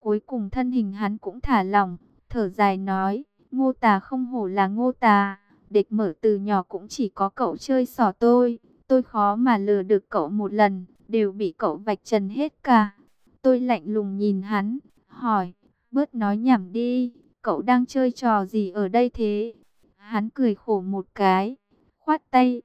Cuối cùng thân hình hắn cũng thả lỏng, thở dài nói, Ngô Tà không hổ là Ngô Tà, địch mở từ nhỏ cũng chỉ có cậu chơi xỏ tôi khó mà lừa được cậu một lần, đều bị cậu vạch trần hết cả. Tôi lạnh lùng nhìn hắn, hỏi, bớt nói nhảm đi, cậu đang chơi trò gì ở đây thế? Hắn cười khổ một cái, khoát tay,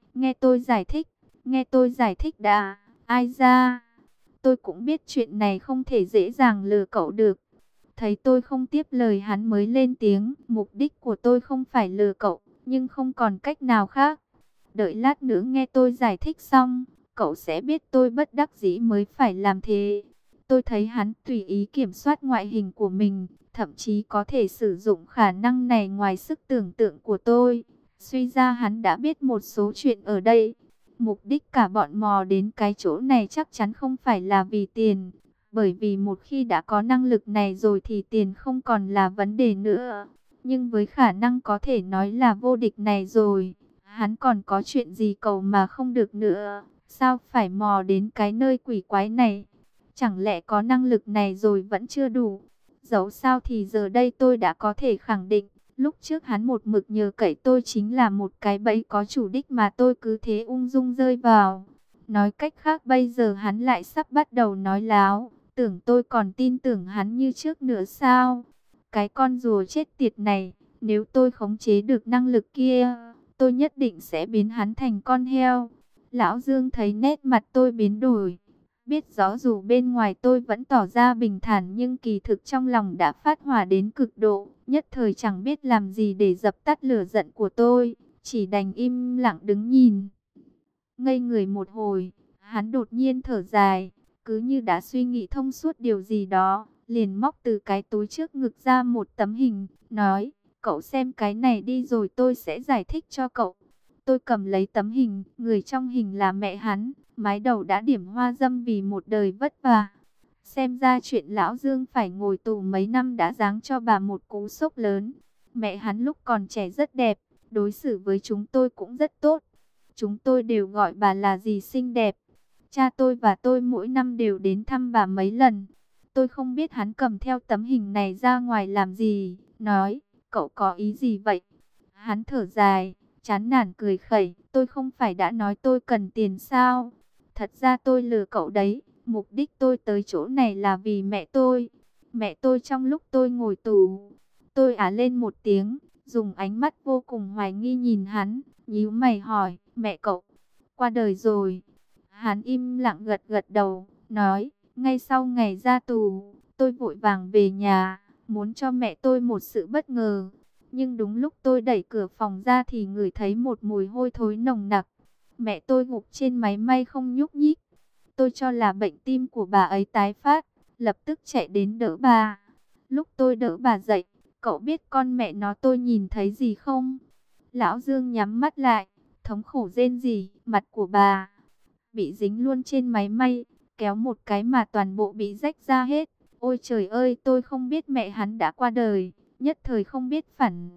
nghe tôi giải thích đã, ai ra. Tôi cũng biết chuyện này không thể dễ dàng lừa cậu được. Thấy tôi không tiếp lời hắn mới lên tiếng, mục đích của tôi không phải lừa cậu, nhưng không còn cách nào khác. Đợi lát nữa nghe tôi giải thích xong, cậu sẽ biết tôi bất đắc dĩ mới phải làm thế. Tôi thấy hắn tùy ý kiểm soát ngoại hình của mình, thậm chí có thể sử dụng khả năng này ngoài sức tưởng tượng của tôi. Suy ra hắn đã biết một số chuyện ở đây. Mục đích cả bọn mò đến cái chỗ này chắc chắn không phải là vì tiền. Bởi vì một khi đã có năng lực này rồi thì tiền không còn là vấn đề nữa. Nhưng với khả năng có thể nói là vô địch này rồi, hắn còn có chuyện gì cầu mà không được nữa. Sao phải mò đến cái nơi quỷ quái này? Chẳng lẽ có năng lực này rồi vẫn chưa đủ? Dẫu sao thì giờ đây tôi đã có thể khẳng định, lúc trước hắn một mực nhờ cậy tôi chính là một cái bẫy có chủ đích mà tôi cứ thế ung dung rơi vào. Nói cách khác bây giờ hắn lại sắp bắt đầu nói láo, tưởng tôi còn tin tưởng hắn như trước nữa sao? Cái con rùa chết tiệt này, nếu tôi khống chế được năng lực kia, tôi nhất định sẽ biến hắn thành con heo. Lão Dương thấy nét mặt tôi biến đổi, biết rõ dù bên ngoài tôi vẫn tỏ ra bình thản nhưng kỳ thực trong lòng đã phát hỏa đến cực độ, nhất thời chẳng biết làm gì để dập tắt lửa giận của tôi, chỉ đành im lặng đứng nhìn. Ngây người một hồi, hắn đột nhiên thở dài, cứ như đã suy nghĩ thông suốt điều gì đó, liền móc từ cái túi trước ngực ra một tấm hình, nói, cậu xem cái này đi rồi tôi sẽ giải thích cho cậu. Tôi cầm lấy tấm hình, người trong hình là mẹ hắn, mái đầu đã điểm hoa dâm vì một đời vất vả. Xem ra chuyện lão Dương phải ngồi tù mấy năm đã giáng cho bà một cú sốc lớn. Mẹ hắn lúc còn trẻ rất đẹp, đối xử với chúng tôi cũng rất tốt. Chúng tôi đều gọi bà là dì xinh đẹp. Cha tôi và tôi mỗi năm đều đến thăm bà mấy lần. Tôi không biết hắn cầm theo tấm hình này ra ngoài làm gì. Nói, cậu có ý gì vậy? Hắn thở dài, chán nản cười khẩy. Tôi không phải đã nói tôi cần tiền sao? Thật ra tôi lừa cậu đấy. Mục đích tôi tới chỗ này là vì mẹ tôi. Mẹ tôi trong lúc tôi ngồi tù. Tôi lên một tiếng, dùng ánh mắt vô cùng hoài nghi nhìn hắn. Nhíu mày hỏi, mẹ cậu qua đời rồi? Hắn im lặng gật gật đầu, nói, ngay sau ngày ra tù, tôi vội vàng về nhà, muốn cho mẹ tôi một sự bất ngờ. Nhưng đúng lúc tôi đẩy cửa phòng ra thì ngửi thấy một mùi hôi thối nồng nặc. Mẹ tôi gục trên máy may không nhúc nhích. Tôi cho là bệnh tim của bà ấy tái phát, lập tức chạy đến đỡ bà. Lúc tôi đỡ bà dậy, cậu biết con mẹ nó tôi nhìn thấy gì không? Lão Dương nhắm mắt lại, thống khổ rên rỉ, mặt của bà bị dính luôn trên máy may, kéo một cái mà toàn bộ bị rách ra hết. Ôi trời ơi, tôi không biết mẹ hắn đã qua đời, nhất thời không biết phản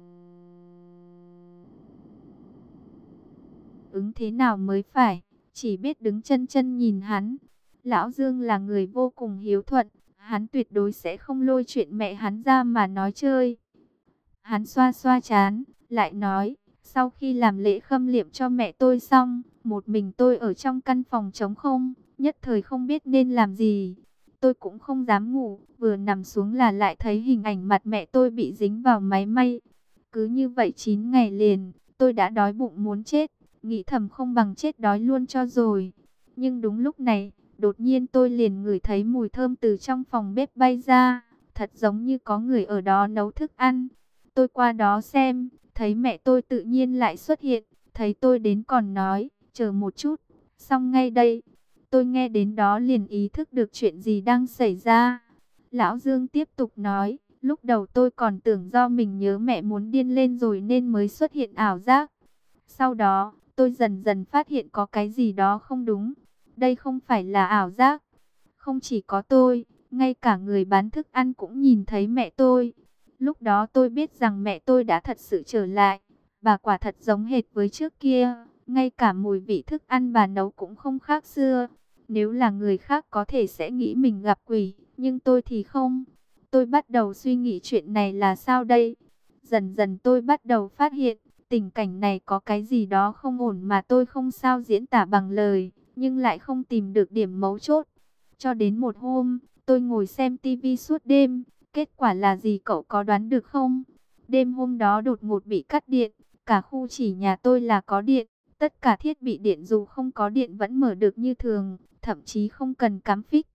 ứng thế nào mới phải, chỉ biết đứng chân chân nhìn hắn. Lão Dương là người vô cùng hiếu thuận, hắn tuyệt đối sẽ không lôi chuyện mẹ hắn ra mà nói chơi. Hắn xoa xoa trán, lại nói, sau khi làm lễ khâm liệm cho mẹ tôi xong, một mình tôi ở trong căn phòng trống không, nhất thời không biết nên làm gì. Tôi cũng không dám ngủ, vừa nằm xuống là lại thấy hình ảnh mặt mẹ tôi bị dính vào máy may. Cứ như vậy 9 ngày liền, tôi đã đói bụng muốn chết, nghĩ thầm không bằng chết đói luôn cho rồi. Nhưng đúng lúc này, đột nhiên tôi liền ngửi thấy mùi thơm từ trong phòng bếp bay ra, thật giống như có người ở đó nấu thức ăn. Tôi qua đó xem, thấy mẹ tôi tự nhiên lại xuất hiện, thấy tôi đến còn nói, chờ một chút, xong ngay đây. Tôi nghe đến đó liền ý thức được chuyện gì đang xảy ra. Lão Dương tiếp tục nói, lúc đầu tôi còn tưởng do mình nhớ mẹ muốn điên lên rồi nên mới xuất hiện ảo giác. Sau đó, tôi dần dần phát hiện có cái gì đó không đúng. Đây không phải là ảo giác. Không chỉ có tôi, ngay cả người bán thức ăn cũng nhìn thấy mẹ tôi. Lúc đó tôi biết rằng mẹ tôi đã thật sự trở lại. Bà quả thật giống hệt với trước kia. Ngay cả mùi vị thức ăn bà nấu cũng không khác xưa. Nếu là người khác có thể sẽ nghĩ mình gặp quỷ, nhưng tôi thì không. Tôi bắt đầu suy nghĩ chuyện này là sao đây? Dần dần tôi bắt đầu phát hiện, tình cảnh này có cái gì đó không ổn mà tôi không sao diễn tả bằng lời, nhưng lại không tìm được điểm mấu chốt. Cho đến một hôm, tôi ngồi xem tivi suốt đêm, kết quả là gì cậu có đoán được không? Đêm hôm đó đột ngột bị cắt điện, cả khu chỉ nhà tôi là có điện, tất cả thiết bị điện dù không có điện vẫn mở được như thường, thậm chí không cần cắm phích.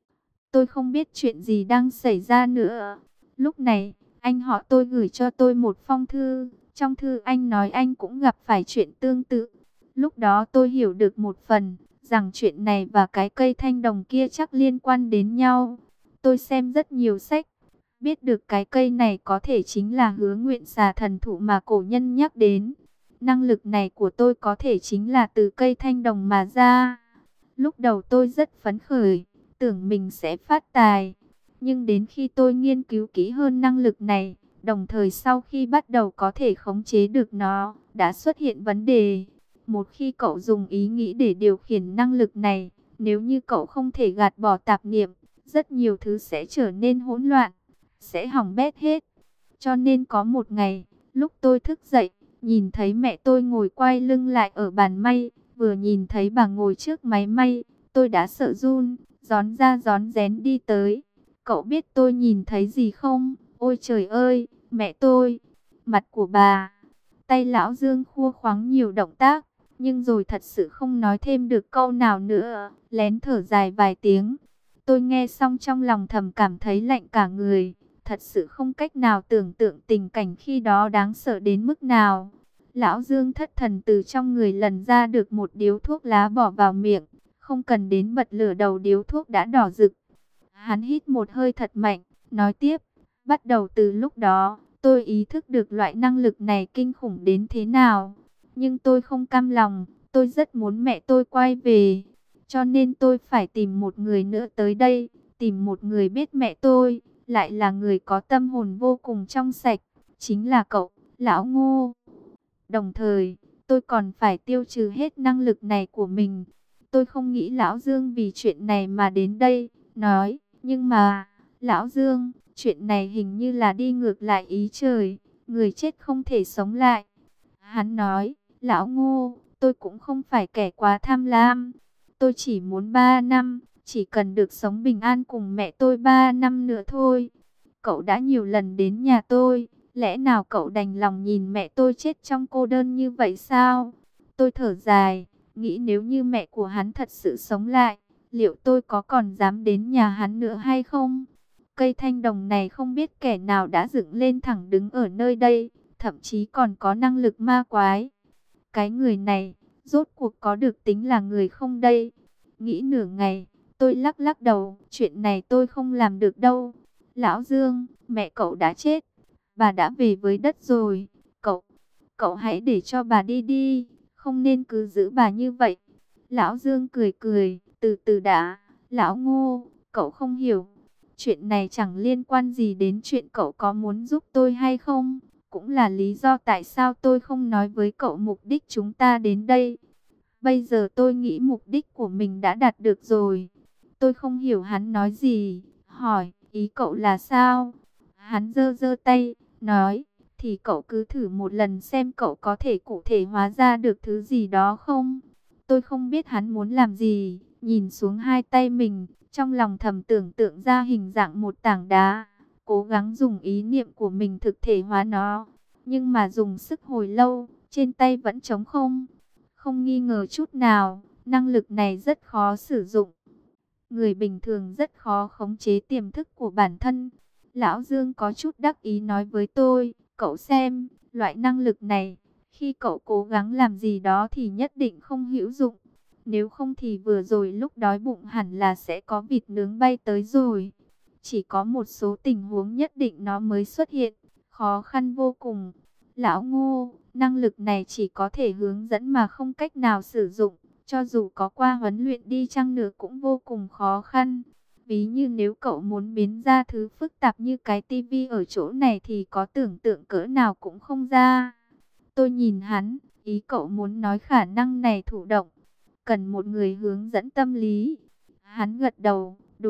Tôi không biết chuyện gì đang xảy ra nữa. Lúc này, anh họ tôi gửi cho tôi một phong thư. Trong thư anh nói anh cũng gặp phải chuyện tương tự. Lúc đó tôi hiểu được một phần, rằng chuyện này và cái cây thanh đồng kia chắc liên quan đến nhau. Tôi xem rất nhiều sách, biết được cái cây này có thể chính là Hứa Nguyện Xà thần thụ mà cổ nhân nhắc đến. Năng lực này của tôi có thể chính là từ cây thanh đồng mà ra. Lúc đầu tôi rất phấn khởi, tưởng mình sẽ phát tài. Nhưng đến khi tôi nghiên cứu kỹ hơn năng lực này, đồng thời sau khi bắt đầu có thể khống chế được nó, đã xuất hiện vấn đề. Một khi cậu dùng ý nghĩ để điều khiển năng lực này, nếu như cậu không thể gạt bỏ tạp niệm, rất nhiều thứ sẽ trở nên hỗn loạn, sẽ hỏng bét hết. Cho nên có một ngày, lúc tôi thức dậy, nhìn thấy mẹ tôi ngồi quay lưng lại ở bàn may, vừa nhìn thấy bà ngồi trước máy may, tôi đã sợ run, rón ra rón rén đi tới. Cậu biết tôi nhìn thấy gì không? Ôi trời ơi, mẹ tôi, mặt của bà. Tay lão Dương khua khoắng nhiều động tác, nhưng rồi thật sự không nói thêm được câu nào nữa, lén thở dài vài tiếng. Tôi nghe xong trong lòng thầm cảm thấy lạnh cả người, thật sự không cách nào tưởng tượng tình cảnh khi đó đáng sợ đến mức nào. Lão Dương thất thần từ trong người lần ra được một điếu thuốc lá bỏ vào miệng, không cần đến bật lửa đầu điếu thuốc đã đỏ rực. Hắn hít một hơi thật mạnh, nói tiếp, bắt đầu từ lúc đó, tôi ý thức được loại năng lực này kinh khủng đến thế nào. Nhưng tôi không cam lòng, tôi rất muốn mẹ tôi quay về. Cho nên tôi phải tìm một người nữa tới đây, tìm một người biết mẹ tôi, lại là người có tâm hồn vô cùng trong sạch, chính là cậu, Lão Ngô. Đồng thời, tôi còn phải tiêu trừ hết năng lực này của mình. Tôi không nghĩ Lão Dương vì chuyện này mà đến đây, nói, nhưng mà, Lão Dương, chuyện này hình như là đi ngược lại ý trời, người chết không thể sống lại. Hắn nói, Lão Ngô, tôi cũng không phải kẻ quá tham lam, tôi chỉ muốn 3 năm, chỉ cần được sống bình an cùng mẹ tôi 3 năm nữa thôi. Cậu đã nhiều lần đến nhà tôi, lẽ nào cậu đành lòng nhìn mẹ tôi chết trong cô đơn như vậy sao? Tôi thở dài, nghĩ nếu như mẹ của hắn thật sự sống lại, liệu tôi có còn dám đến nhà hắn nữa hay không? Cây thanh đồng này không biết kẻ nào đã dựng lên thẳng đứng ở nơi đây, thậm chí còn có năng lực ma quái. Cái người này, rốt cuộc có được tính là người không đây? Nghĩ nửa ngày, tôi lắc lắc đầu, chuyện này tôi không làm được đâu. Lão Dương, mẹ cậu đã chết, bà đã về với đất rồi. Cậu hãy để cho bà đi đi, không nên cứ giữ bà như vậy. Lão Dương cười cười, từ từ đã. Lão Ngô, cậu không hiểu. Chuyện này chẳng liên quan gì đến chuyện cậu có muốn giúp tôi hay không. Cũng là lý do tại sao tôi không nói với cậu mục đích chúng ta đến đây. Bây giờ tôi nghĩ mục đích của mình đã đạt được rồi. Tôi không hiểu hắn nói gì, hỏi, ý cậu là sao? Hắn giơ giơ tay, nói, thì cậu cứ thử một lần xem cậu có thể cụ thể hóa ra được thứ gì đó không? Tôi không biết hắn muốn làm gì, nhìn xuống hai tay mình, trong lòng thầm tưởng tượng ra hình dạng một tảng đá, cố gắng dùng ý niệm của mình thực thể hóa nó. Nhưng mà dùng sức hồi lâu, trên tay vẫn trống không. Không nghi ngờ chút nào, năng lực này rất khó sử dụng. Người bình thường rất khó khống chế tiềm thức của bản thân. Lão Dương có chút đắc ý nói với tôi, cậu xem, loại năng lực này, khi cậu cố gắng làm gì đó thì nhất định không hữu dụng. Nếu không thì vừa rồi lúc đói bụng hẳn là sẽ có vịt nướng bay tới rồi. Chỉ có một số tình huống nhất định nó mới xuất hiện, khó khăn vô cùng. Lão Ngô, năng lực này chỉ có thể hướng dẫn mà không cách nào sử dụng. Cho dù có qua huấn luyện đi chăng nữa cũng vô cùng khó khăn. Ví như nếu cậu muốn biến ra thứ phức tạp như cái tivi ở chỗ này thì có tưởng tượng cỡ nào cũng không ra. Tôi nhìn hắn, ý cậu muốn nói khả năng này thụ động, cần một người hướng dẫn tâm lý. Hắn gật đầu, đúng,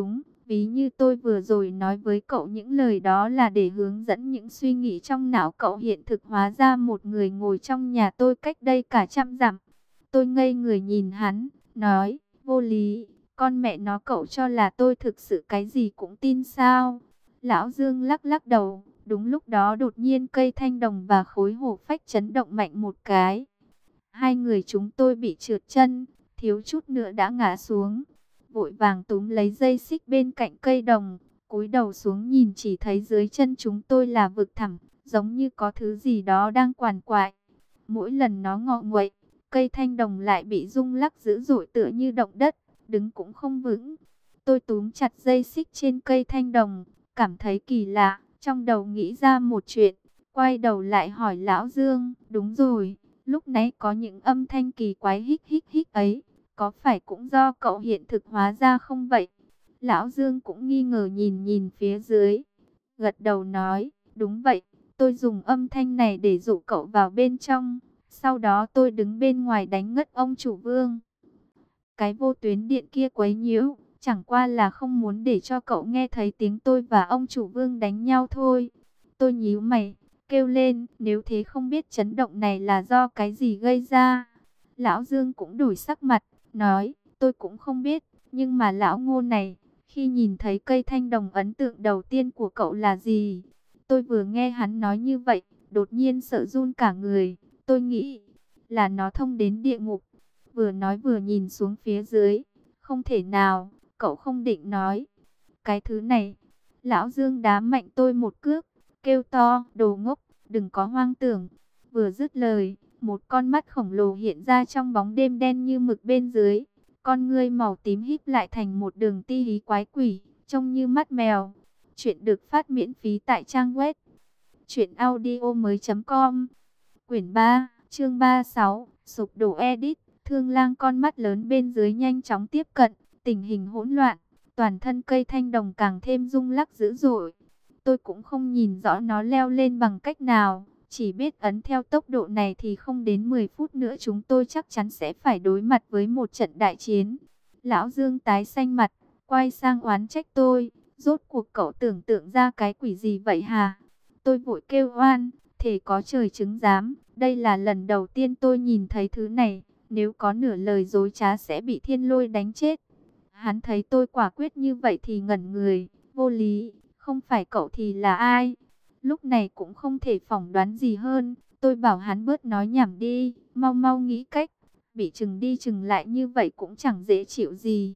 Ví như tôi vừa rồi nói với cậu những lời đó là để hướng dẫn những suy nghĩ trong não cậu hiện thực hóa ra một người ngồi trong nhà tôi cách đây cả trăm dặm. Tôi ngây người nhìn hắn, nói, vô lý, con mẹ nó cậu cho là tôi thực sự cái gì cũng tin sao? Lão Dương lắc lắc đầu, đúng lúc đó đột nhiên cây thanh đồng và khối hổ phách chấn động mạnh một cái. Hai người chúng tôi bị trượt chân, thiếu chút nữa đã ngã xuống. Vội vàng túm lấy dây xích bên cạnh cây đồng, cúi đầu xuống nhìn chỉ thấy dưới chân chúng tôi là vực thẳm, giống như có thứ gì đó đang quằn quại. Mỗi lần nó ngọ nguậy, cây thanh đồng lại bị rung lắc dữ dội tựa như động đất, đứng cũng không vững. Tôi túm chặt dây xích trên cây thanh đồng, cảm thấy kỳ lạ, trong đầu nghĩ ra một chuyện, quay đầu lại hỏi Lão Dương, đúng rồi, lúc nãy có những âm thanh kỳ quái hích hích hích ấy, có phải cũng do cậu hiện thực hóa ra không vậy? Lão Dương cũng nghi ngờ nhìn nhìn phía dưới, gật đầu nói, đúng vậy, tôi dùng âm thanh này để dụ cậu vào bên trong. Sau đó tôi đứng bên ngoài đánh ngất ông chủ Vương. Cái vô tuyến điện kia quấy nhiễu, chẳng qua là không muốn để cho cậu nghe thấy tiếng tôi và ông chủ Vương đánh nhau thôi. Tôi nhíu mày, kêu lên, nếu thế không biết chấn động này là do cái gì gây ra. Lão Dương cũng đổi sắc mặt, nói, tôi cũng không biết, nhưng mà lão Ngô này, khi nhìn thấy cây thanh đồng ấn tượng đầu tiên của cậu là gì? Tôi vừa nghe hắn nói như vậy, đột nhiên sợ run cả người. Tôi nghĩ là nó thông đến địa ngục. Vừa nói vừa nhìn xuống phía dưới. Không thể nào, cậu không định nói. Cái thứ này, lão Dương đá mạnh tôi một cước, kêu to, đồ ngốc, đừng có hoang tưởng. Vừa dứt lời, một con mắt khổng lồ hiện ra trong bóng đêm đen như mực bên dưới. Con ngươi màu tím híp lại thành một đường ti hí quái quỷ, trông như mắt mèo. Chuyện được phát miễn phí tại trang web truyệnaudiomoi.com. Quyển 3, chương 36, sụp đổ edit. Thương Lang con mắt lớn bên dưới nhanh chóng tiếp cận, tình hình hỗn loạn, toàn thân cây thanh đồng càng thêm rung lắc dữ dội. Tôi cũng không nhìn rõ nó leo lên bằng cách nào, chỉ biết ấn theo tốc độ này thì không đến 10 phút nữa chúng tôi chắc chắn sẽ phải đối mặt với một trận đại chiến. Lão Dương tái xanh mặt, quay sang oán trách tôi, rốt cuộc cậu tưởng tượng ra cái quỷ gì vậy hả? Tôi vội kêu oan, thề có trời chứng giám, đây là lần đầu tiên tôi nhìn thấy thứ này, nếu có nửa lời dối trá sẽ bị thiên lôi đánh chết. Hắn thấy tôi quả quyết như vậy thì ngẩn người, vô lý, không phải cậu thì là ai? Lúc này cũng không thể phỏng đoán gì hơn, tôi bảo hắn bớt nói nhảm đi, mau mau nghĩ cách, bị chừng đi chừng lại như vậy cũng chẳng dễ chịu gì.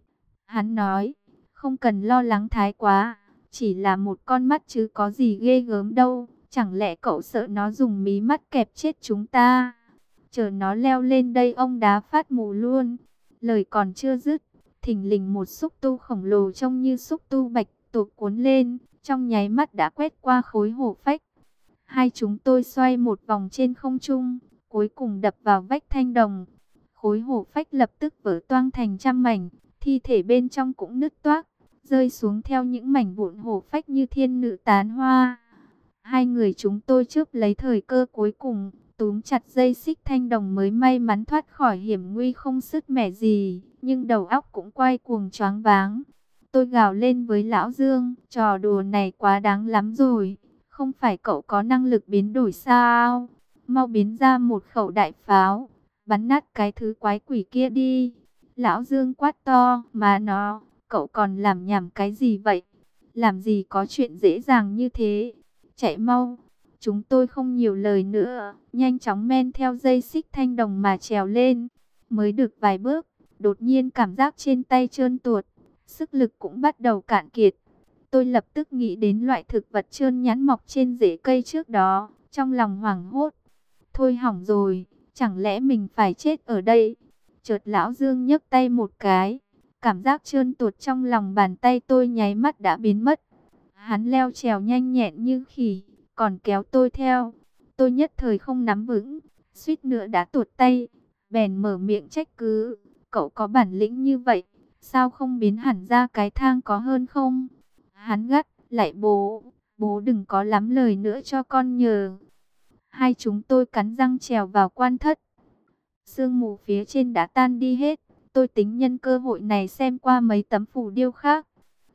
Hắn nói, không cần lo lắng thái quá, chỉ là một con mắt chứ có gì ghê gớm đâu, chẳng lẽ cậu sợ nó dùng mí mắt kẹp chết chúng ta? Chờ nó leo lên đây ông đá phát mù luôn. Lời còn chưa dứt, thình lình một xúc tu khổng lồ trông như xúc tu bạch tuộc cuốn lên, trong nháy mắt đã quét qua khối hổ phách. Hai chúng tôi xoay một vòng trên không trung, cuối cùng đập vào vách thanh đồng. Khối hổ phách lập tức vỡ toang thành trăm mảnh, thi thể bên trong cũng nứt toác, rơi xuống theo những mảnh vụn hổ phách như thiên nữ tán hoa. Hai người chúng tôi chớp lấy thời cơ cuối cùng, túm chặt dây xích thanh đồng mới may mắn thoát khỏi hiểm nguy không sứt mẻ gì, nhưng đầu óc cũng quay cuồng choáng váng. Tôi gào lên với Lão Dương, trò đùa này quá đáng lắm rồi, không phải cậu có năng lực biến đổi sao? Mau biến ra một khẩu đại pháo, bắn nát cái thứ quái quỷ kia đi. Lão Dương quát to, mà nó, cậu còn làm nhảm cái gì vậy? Làm gì có chuyện dễ dàng như thế? Chạy mau! Chúng tôi không nhiều lời nữa, nhanh chóng men theo dây xích thanh đồng mà trèo lên. Mới được vài bước, đột nhiên cảm giác trên tay trơn tuột, sức lực cũng bắt đầu cạn kiệt. Tôi lập tức nghĩ đến loại thực vật trơn nhẵn mọc trên rễ cây trước đó, trong lòng hoảng hốt. Thôi hỏng rồi, chẳng lẽ mình phải chết ở đây? Chợt Lão Dương nhấc tay một cái, cảm giác trơn tuột trong lòng bàn tay tôi nháy mắt đã biến mất. Hắn leo trèo nhanh nhẹn như khỉ, còn kéo tôi theo. Tôi nhất thời không nắm vững, suýt nữa đã tuột tay, bèn mở miệng trách cứ. Cậu có bản lĩnh như vậy, sao không biến hẳn ra cái thang có hơn không? Hắn gắt, lại bố, bố đừng có lắm lời nữa cho con nhờ. Hai chúng tôi cắn răng trèo vào quan thất. Sương mù phía trên đã tan đi hết, tôi tính nhân cơ hội này xem qua mấy tấm phù điêu khác.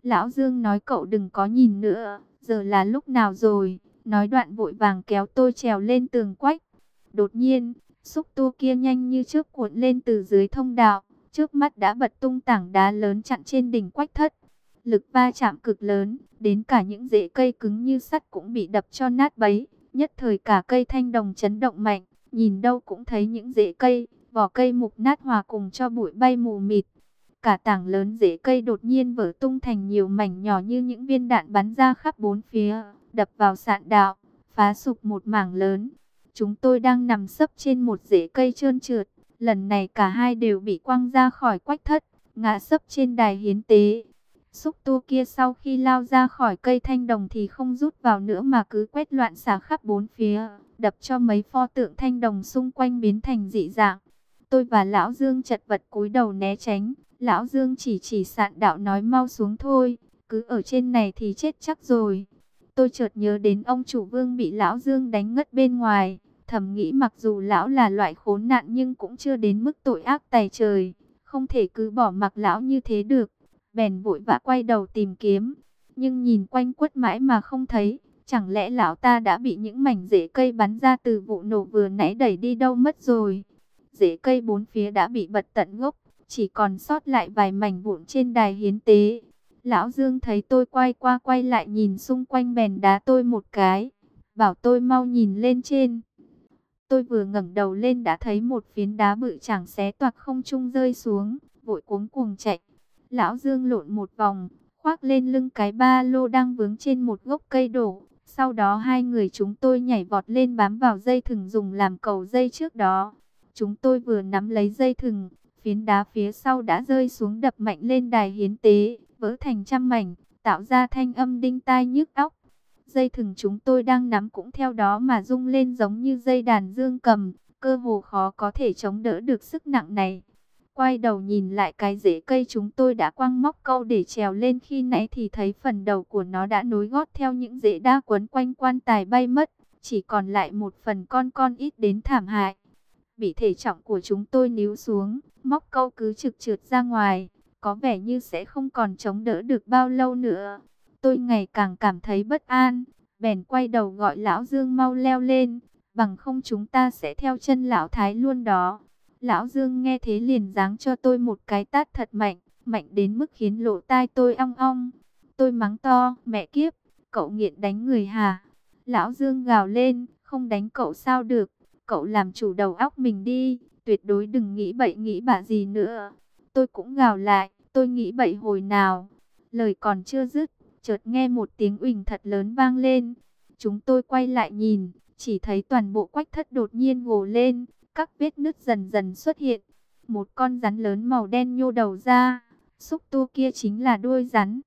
Lão Dương nói cậu đừng có nhìn nữa, giờ là lúc nào rồi? Nói đoạn vội vàng kéo tôi trèo lên tường quách. Đột nhiên, xúc tua kia nhanh như chớp cuộn lên từ dưới thông đạo, trước mắt đã bật tung tảng đá lớn chặn trên đỉnh quách thất. Lực va chạm cực lớn, đến cả những rễ cây cứng như sắt cũng bị đập cho nát bấy. Nhất thời cả cây thanh đồng chấn động mạnh, nhìn đâu cũng thấy những rễ cây, vỏ cây mục nát hòa cùng cho bụi bay mù mịt. Cả tảng lớn rễ cây đột nhiên vỡ tung thành nhiều mảnh nhỏ như những viên đạn bắn ra khắp bốn phía, đập vào sạn đạo, phá sụp một mảng lớn. Chúng tôi đang nằm sấp trên một rễ cây trơn trượt, lần này cả hai đều bị quăng ra khỏi quách thất, ngã sấp trên đài hiến tế. Xúc tua kia sau khi lao ra khỏi cây thanh đồng thì không rút vào nữa mà cứ quét loạn xả khắp bốn phía, đập cho mấy pho tượng thanh đồng xung quanh biến thành dị dạng. Tôi và Lão Dương chật vật cúi đầu né tránh. Lão Dương chỉ sạn đạo nói mau xuống thôi, cứ ở trên này thì chết chắc rồi. Tôi chợt nhớ đến ông chủ Vương bị Lão Dương đánh ngất bên ngoài, thầm nghĩ mặc dù Lão là loại khốn nạn nhưng cũng chưa đến mức tội ác tày trời, không thể cứ bỏ mặc Lão như thế được. Bèn vội vã quay đầu tìm kiếm, nhưng nhìn quanh quất mãi mà không thấy, chẳng lẽ Lão ta đã bị những mảnh rễ cây bắn ra từ vụ nổ vừa nãy đẩy đi đâu mất rồi. Rễ cây bốn phía đã bị bật tận gốc, chỉ còn sót lại vài mảnh vụn trên đài hiến tế. Lão Dương thấy tôi quay qua quay lại nhìn xung quanh bèn đá tôi một cái, bảo tôi mau nhìn lên trên. Tôi vừa ngẩng đầu lên đã thấy một phiến đá bự chảng xé toạc không trung rơi xuống, vội cuống cuồng chạy. Lão Dương lộn một vòng, khoác lên lưng cái ba lô đang vướng trên một gốc cây đổ. Sau đó hai người chúng tôi nhảy vọt lên bám vào dây thừng dùng làm cầu dây trước đó. Chúng tôi vừa nắm lấy dây thừng, phiến đá phía sau đã rơi xuống đập mạnh lên đài hiến tế, vỡ thành trăm mảnh, tạo ra thanh âm đinh tai nhức óc. Dây thừng chúng tôi đang nắm cũng theo đó mà rung lên giống như dây đàn dương cầm, cơ hồ khó có thể chống đỡ được sức nặng này. Quay đầu nhìn lại cái rễ cây chúng tôi đã quăng móc câu để trèo lên khi nãy thì thấy phần đầu của nó đã nối gót theo những rễ đa quấn quanh quan tài bay mất, chỉ còn lại một phần con ít đến thảm hại. Bị thể trọng của chúng tôi níu xuống, móc câu cứ trực trượt ra ngoài, có vẻ như sẽ không còn chống đỡ được bao lâu nữa. Tôi ngày càng cảm thấy bất an, bèn quay đầu gọi Lão Dương mau leo lên, bằng không chúng ta sẽ theo chân Lão Thái luôn đó. Lão Dương nghe thế liền giáng cho tôi một cái tát thật mạnh, mạnh đến mức khiến lỗ tai tôi ong ong. Tôi mắng to, mẹ kiếp, cậu nghiện đánh người hả? Lão Dương gào lên, không đánh cậu sao được, cậu làm chủ đầu óc mình đi, tuyệt đối đừng nghĩ bậy nghĩ bạ gì nữa. Tôi cũng gào lại, tôi nghĩ bậy hồi nào? Lời còn chưa dứt, chợt nghe một tiếng uỳnh thật lớn vang lên. Chúng tôi quay lại nhìn, chỉ thấy toàn bộ quách thất đột nhiên gồ lên, các vết nứt dần dần xuất hiện. Một con rắn lớn màu đen nhô đầu ra, xúc tua kia chính là đuôi rắn.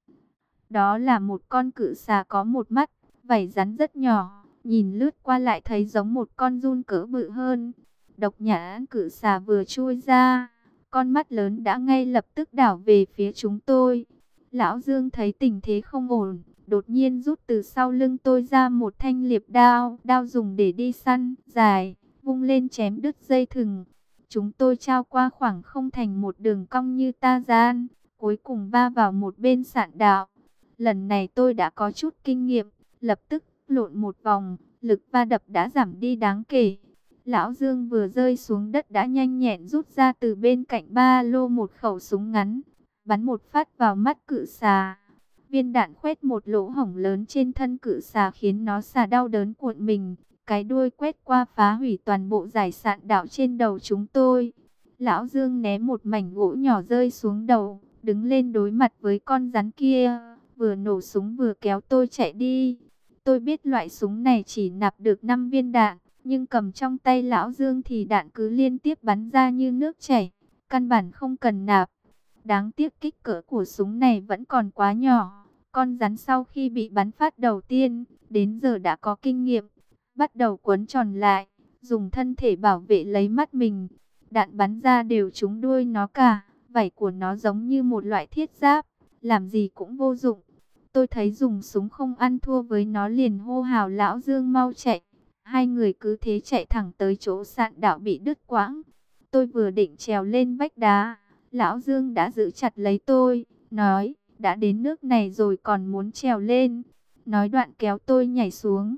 Đó là một con cự xà có một mắt, vảy rắn rất nhỏ, nhìn lướt qua lại thấy giống một con giun cỡ bự hơn. Độc nhãn cự xà vừa chui ra, con mắt lớn đã ngay lập tức đảo về phía chúng tôi. Lão Dương thấy tình thế không ổn, đột nhiên rút từ sau lưng tôi ra một thanh liệp đao, đao dùng để đi săn, dài, vung lên chém đứt dây thừng. Chúng tôi trao qua khoảng không thành một đường cong như Tarzan, cuối cùng va vào một bên sạn đạo. Lần này tôi đã có chút kinh nghiệm, lập tức lộn một vòng, lực va đập đã giảm đi đáng kể. Lão Dương vừa rơi xuống đất đã nhanh nhẹn rút ra từ bên cạnh ba lô một khẩu súng ngắn, bắn một phát vào mắt cự xà. Viên đạn khoét một lỗ hổng lớn trên thân cự xà khiến nó xà đau đớn cuộn mình. Cái đuôi quét qua phá hủy toàn bộ dải sạn đạo trên đầu chúng tôi. Lão Dương ném một mảnh gỗ nhỏ rơi xuống đầu, đứng lên đối mặt với con rắn kia, vừa nổ súng vừa kéo tôi chạy đi. Tôi biết loại súng này chỉ nạp được 5 viên đạn, nhưng cầm trong tay Lão Dương thì đạn cứ liên tiếp bắn ra như nước chảy, căn bản không cần nạp. Đáng tiếc kích cỡ của súng này vẫn còn quá nhỏ. Con rắn sau khi bị bắn phát đầu tiên, đến giờ đã có kinh nghiệm, bắt đầu quấn tròn lại, dùng thân thể bảo vệ lấy mắt mình. Đạn bắn ra đều trúng đuôi nó cả, vảy của nó giống như một loại thiết giáp, làm gì cũng vô dụng. Tôi thấy dùng súng không ăn thua với nó liền hô hào Lão Dương mau chạy. Hai người cứ thế chạy thẳng tới chỗ sạn đạo bị đứt quãng. Tôi vừa định trèo lên vách đá, Lão Dương đã giữ chặt lấy tôi, nói, đã đến nước này rồi còn muốn trèo lên. Nói đoạn kéo tôi nhảy xuống.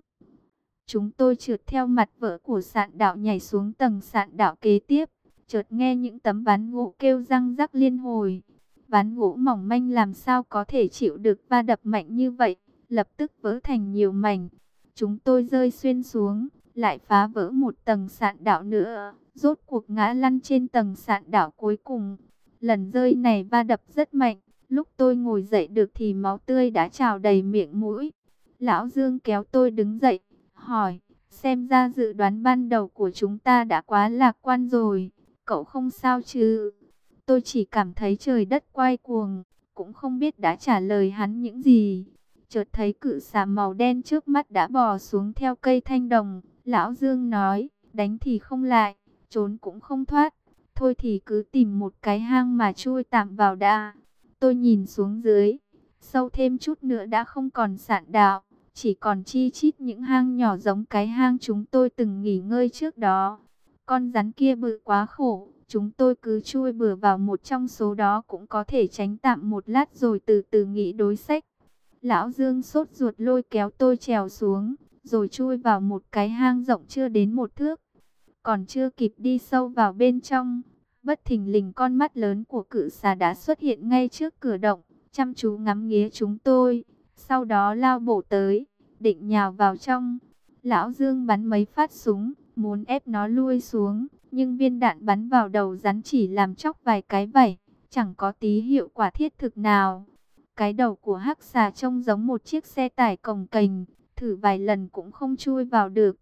Chúng tôi trượt theo mặt vỡ của sạn đạo nhảy xuống tầng sạn đạo kế tiếp. Chợt nghe những tấm ván gỗ kêu răng rắc liên hồi. Ván gỗ mỏng manh làm sao có thể chịu được va đập mạnh như vậy, lập tức vỡ thành nhiều mảnh. Chúng tôi rơi xuyên xuống, lại phá vỡ một tầng sạn đạo nữa, rốt cuộc ngã lăn trên tầng sạn đạo cuối cùng. Lần rơi này va đập rất mạnh, lúc tôi ngồi dậy được thì máu tươi đã trào đầy miệng mũi. Lão Dương kéo tôi đứng dậy, hỏi, xem ra dự đoán ban đầu của chúng ta đã quá lạc quan rồi, cậu không sao chứ? Tôi chỉ cảm thấy trời đất quay cuồng, cũng không biết đã trả lời hắn những gì. Chợt thấy cự xà màu đen trước mắt đã bò xuống theo cây thanh đồng. Lão Dương nói, đánh thì không lại, trốn cũng không thoát. Thôi thì cứ tìm một cái hang mà chui tạm vào đã. Tôi nhìn xuống dưới, sâu thêm chút nữa đã không còn sạn đạo, chỉ còn chi chít những hang nhỏ giống cái hang chúng tôi từng nghỉ ngơi trước đó. Con rắn kia bự quá khổ, chúng tôi cứ chui bừa vào một trong số đó cũng có thể tránh tạm một lát rồi từ từ nghĩ đối sách. Lão Dương sốt ruột lôi kéo tôi trèo xuống, rồi chui vào một cái hang rộng chưa đến 1 thước. Còn chưa kịp đi sâu vào bên trong, bất thình lình con mắt lớn của cự xà đã xuất hiện ngay trước cửa động, chăm chú ngắm nghía chúng tôi, sau đó lao bổ tới, định nhào vào trong. Lão Dương bắn mấy phát súng, muốn ép nó lui xuống, nhưng viên đạn bắn vào đầu rắn chỉ làm chóc vài cái vảy, chẳng có tí hiệu quả thiết thực nào. Cái đầu của hắc xà trông giống một chiếc xe tải cồng kềnh, thử vài lần cũng không chui vào được.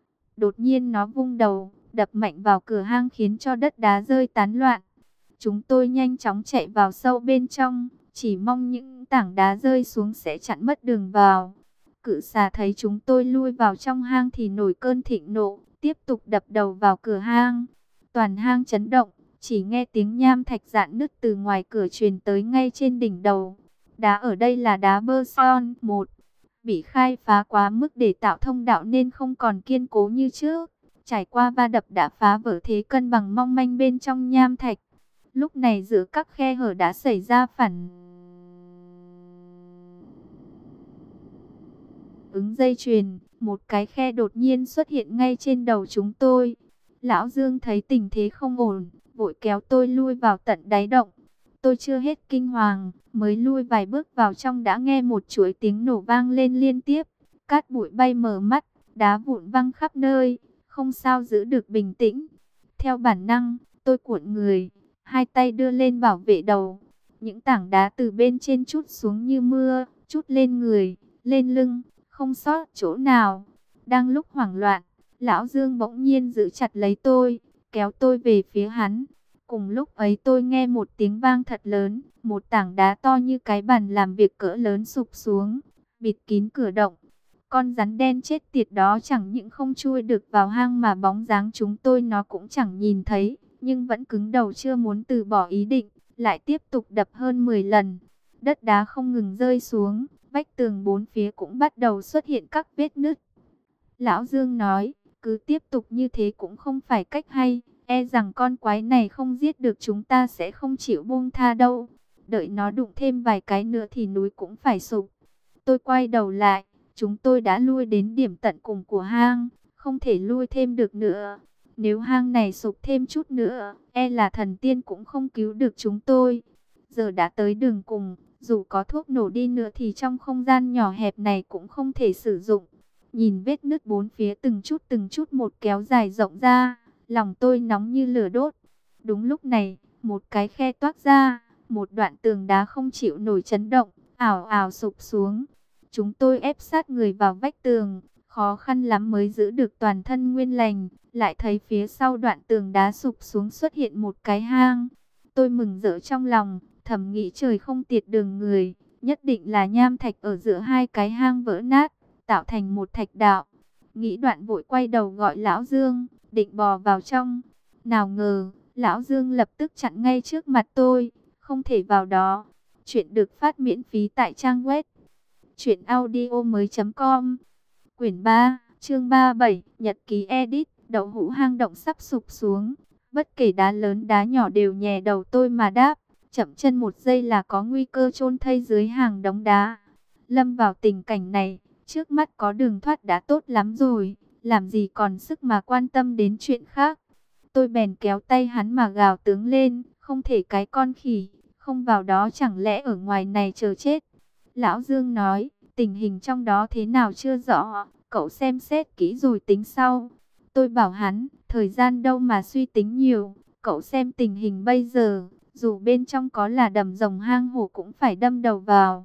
Đột nhiên nó vung đầu, đập mạnh vào cửa hang khiến cho đất đá rơi tán loạn. Chúng tôi nhanh chóng chạy vào sâu bên trong, chỉ mong những tảng đá rơi xuống sẽ chặn mất đường vào. Cự xà thấy chúng tôi lui vào trong hang thì nổi cơn thịnh nộ, tiếp tục đập đầu vào cửa hang. Toàn hang chấn động, chỉ nghe tiếng nham thạch rạn nứt từ ngoài cửa truyền tới ngay trên đỉnh đầu. Đá ở đây là đá bơ son một, bị khai phá quá mức để tạo thông đạo nên không còn kiên cố như trước. Trải qua va đập đã phá vỡ thế cân bằng mong manh bên trong nham thạch. Lúc này giữa các khe hở đã xảy ra phản ứng dây chuyền, một cái khe đột nhiên xuất hiện ngay trên đầu chúng tôi. Lão Dương thấy tình thế không ổn, vội kéo tôi lui vào tận đáy động. Tôi chưa hết kinh hoàng, mới lui vài bước vào trong đã nghe một chuỗi tiếng nổ vang lên liên tiếp. Cát bụi bay mờ mắt, đá vụn văng khắp nơi, không sao giữ được bình tĩnh. Theo bản năng, tôi cuộn người, hai tay đưa lên bảo vệ đầu. Những tảng đá từ bên trên trút xuống như mưa, trút lên người, lên lưng, không sót chỗ nào. Đang lúc hoảng loạn, Lão Dương bỗng nhiên giữ chặt lấy tôi, kéo tôi về phía hắn. Cùng lúc ấy tôi nghe một tiếng vang thật lớn, một tảng đá to như cái bàn làm việc cỡ lớn sụp xuống, bịt kín cửa động. Con rắn đen chết tiệt đó chẳng những không chui được vào hang mà bóng dáng chúng tôi nó cũng chẳng nhìn thấy, nhưng vẫn cứng đầu chưa muốn từ bỏ ý định, lại tiếp tục đập hơn 10 lần. Đất đá không ngừng rơi xuống, vách tường bốn phía cũng bắt đầu xuất hiện các vết nứt. Lão Dương nói, cứ tiếp tục như thế cũng không phải cách hay, e rằng con quái này không giết được chúng ta sẽ không chịu buông tha đâu. Đợi nó đụng thêm vài cái nữa thì núi cũng phải sụp. Tôi quay đầu lại, chúng tôi đã lui đến điểm tận cùng của hang, không thể lui thêm được nữa. Nếu hang này sụp thêm chút nữa, e là thần tiên cũng không cứu được chúng tôi. Giờ đã tới đường cùng, dù có thuốc nổ đi nữa thì trong không gian nhỏ hẹp này cũng không thể sử dụng. Nhìn vết nứt bốn phía từng chút một kéo dài rộng ra, lòng tôi nóng như lửa đốt. Đúng lúc này, một cái khe toác ra, một đoạn tường đá không chịu nổi chấn động, ảo ảo sụp xuống. Chúng tôi ép sát người vào vách tường, khó khăn lắm mới giữ được toàn thân nguyên lành, lại thấy phía sau đoạn tường đá sụp xuống xuất hiện một cái hang. Tôi mừng rỡ trong lòng, thầm nghĩ trời không tiệt đường người, nhất định là nham thạch ở giữa hai cái hang vỡ nát, tạo thành một thạch đạo. Nghĩ đoạn vội quay đầu gọi Lão Dương, định bò vào trong. Nào ngờ, Lão Dương lập tức chặn ngay trước mặt tôi, không thể vào đó. Chuyện được phát miễn phí tại trang web truyệnaudiomoi.com. Quyển 3, chương 37, Nhật ký edit. Đậu hũ hang động sắp sụp xuống, bất kể đá lớn đá nhỏ đều nhè đầu tôi mà đáp. chậm chân một giây là có nguy cơ chôn thây dưới hàng đống đá. Lâm vào tình cảnh này, trước mắt có đường thoát đã tốt lắm rồi, làm gì còn sức mà quan tâm đến chuyện khác. Tôi bèn kéo tay hắn mà gào tướng lên, không thể cái con khỉ, không vào đó chẳng lẽ ở ngoài này chờ chết. Lão Dương nói, tình hình trong đó thế nào chưa rõ, cậu xem xét kỹ rồi tính sau. Tôi bảo hắn, thời gian đâu mà suy tính nhiều, cậu xem tình hình bây giờ, dù bên trong có là đầm rồng hang hổ cũng phải đâm đầu vào.